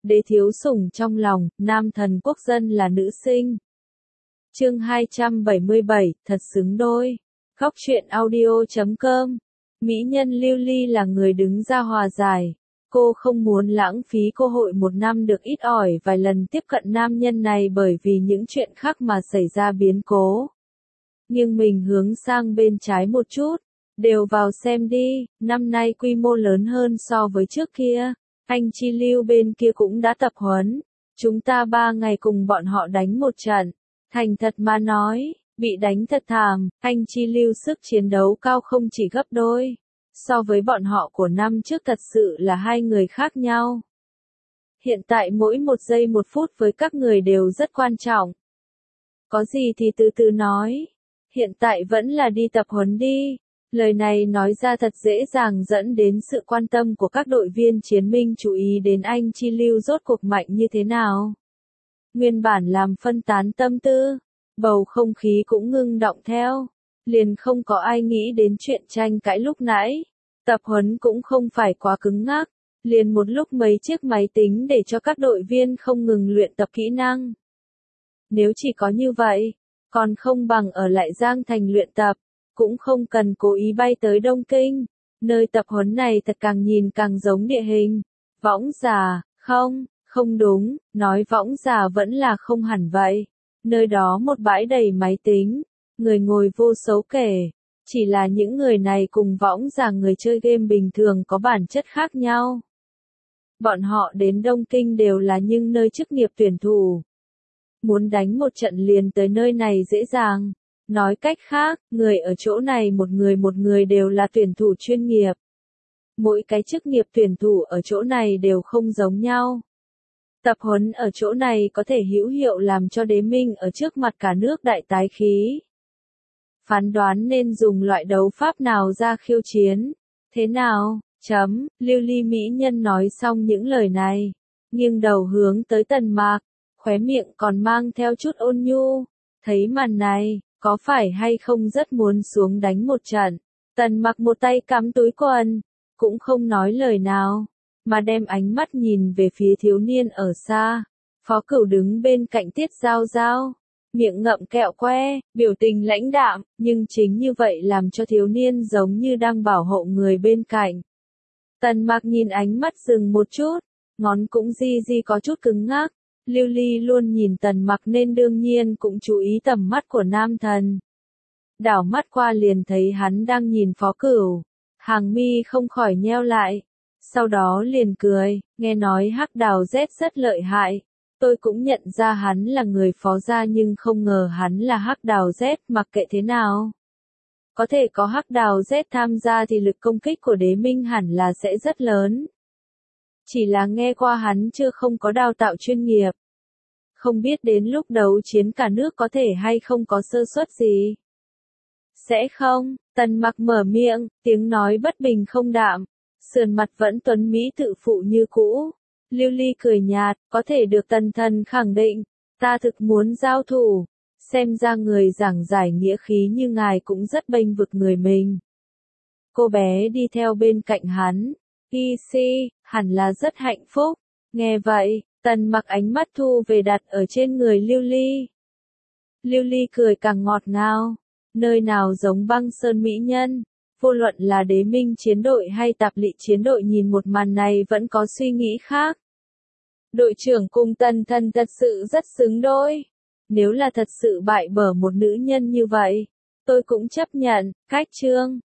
đế thiếu sủng trong lòng, nam thần quốc dân là nữ sinh. Chương 277, thật xứng đôi. Góc truyện audio.com. Mỹ nhân Lưu Ly là người đứng ra hòa giải. Cô không muốn lãng phí cơ hội một năm được ít ỏi vài lần tiếp cận nam nhân này bởi vì những chuyện khác mà xảy ra biến cố. Nhưng mình hướng sang bên trái một chút. Đều vào xem đi, năm nay quy mô lớn hơn so với trước kia. Anh Chi Lưu bên kia cũng đã tập huấn. Chúng ta 3 ngày cùng bọn họ đánh một trận. Thành thật mà nói, bị đánh thật thảm, anh Chi Lưu sức chiến đấu cao không chỉ gấp đôi. So với bọn họ của năm trước thật sự là hai người khác nhau. Hiện tại mỗi một giây một phút với các người đều rất quan trọng. Có gì thì từ từ nói. Hiện tại vẫn là đi tập huấn đi. Lời này nói ra thật dễ dàng dẫn đến sự quan tâm của các đội viên chiến binh chú ý đến anh Chi Lưu rốt cuộc mạnh như thế nào. Nguyên bản làm phân tán tâm tư, bầu không khí cũng ngưng động theo. Liền không có ai nghĩ đến chuyện tranh cãi lúc nãy. Tập huấn cũng không phải quá cứng ngắc. Liền một lúc mấy chiếc máy tính để cho các đội viên không ngừng luyện tập kỹ năng. Nếu chỉ có như vậy, còn không bằng ở lại Giang Thành luyện tập. Cũng không cần cố ý bay tới Đông Kinh. Nơi tập huấn này thật càng nhìn càng giống địa hình. Võng Già, không đúng, nói Võng Già vẫn là không hẳn vậy. Nơi đó một bãi đầy máy tính, người ngồi vô số kể. Chỉ là những người này cùng Võng Già người chơi game bình thường có bản chất khác nhau. Bọn họ đến Đông Kinh đều là những nơi chức nghiệp tuyển thủ. Muốn đánh một trận liền tới nơi này dễ dàng. Nói cách khác, người ở chỗ này một người đều là tuyển thủ chuyên nghiệp. Mỗi cái chức nghiệp tuyển thủ ở chỗ này đều không giống nhau. Tập huấn ở chỗ này có thể hữu hiệu làm cho đế minh ở trước mặt cả nước đại tái khí. Phán đoán nên dùng loại đấu pháp nào ra khiêu chiến. Thế nào? Lưu Ly mỹ nhân nói xong những lời này. Nghiêng đầu hướng tới Tần Mạc. Khóe miệng còn mang theo chút ôn nhu. Thấy màn này. Có phải hay không rất muốn xuống đánh một trận. Tần Mặc một tay cắm túi quần, cũng không nói lời nào, mà đem ánh mắt nhìn về phía thiếu niên ở xa. Phó Cửu đứng bên cạnh Tiết Giao Giao, miệng ngậm kẹo que, biểu tình lãnh đạm, nhưng chính như vậy làm cho thiếu niên giống như đang bảo hộ người bên cạnh. Tần Mặc nhìn ánh mắt dừng một chút, ngón cũng di có chút cứng ngắc. Lưu Ly luôn nhìn Tần Mặc nên đương nhiên cũng chú ý tầm mắt của nam thần. Đảo mắt qua liền thấy hắn đang nhìn Phó Cửu, hàng mi không khỏi nheo lại. Sau đó liền cười, nghe nói Hắc Đào Z rất lợi hại. Tôi cũng nhận ra hắn là người Phó gia nhưng không ngờ hắn là Hắc Đào Z, mặc kệ thế nào. Có thể có Hắc Đào Z tham gia thì lực công kích của đế minh hẳn là sẽ rất lớn. Chỉ là nghe qua hắn chưa không có đào tạo chuyên nghiệp. Không biết đến lúc đấu chiến cả nước có thể hay không có sơ suất gì. Sẽ không, Tần Mặc mở miệng, tiếng nói bất bình không đạm. Sườn mặt vẫn tuấn mỹ tự phụ như cũ. Lưu Ly cười nhạt, có thể được Tần thần khẳng định. Ta thực muốn giao thủ. Xem ra người giảng giải nghĩa khí như ngài cũng rất bênh vực người mình. Cô bé đi theo bên cạnh hắn. Hẳn là rất hạnh phúc. Nghe vậy, Tần Mặc ánh mắt thu về đặt ở trên người Lưu Ly. Lưu Ly cười càng ngọt ngào. Nơi nào giống Băng Sơn mỹ nhân. Vô luận là đế minh chiến đội hay tạp lị chiến đội nhìn một màn này vẫn có suy nghĩ khác. Đội trưởng cùng Tần thần thật sự rất xứng đôi. Nếu là thật sự bại bởi một nữ nhân như vậy, tôi cũng chấp nhận. Cách chương.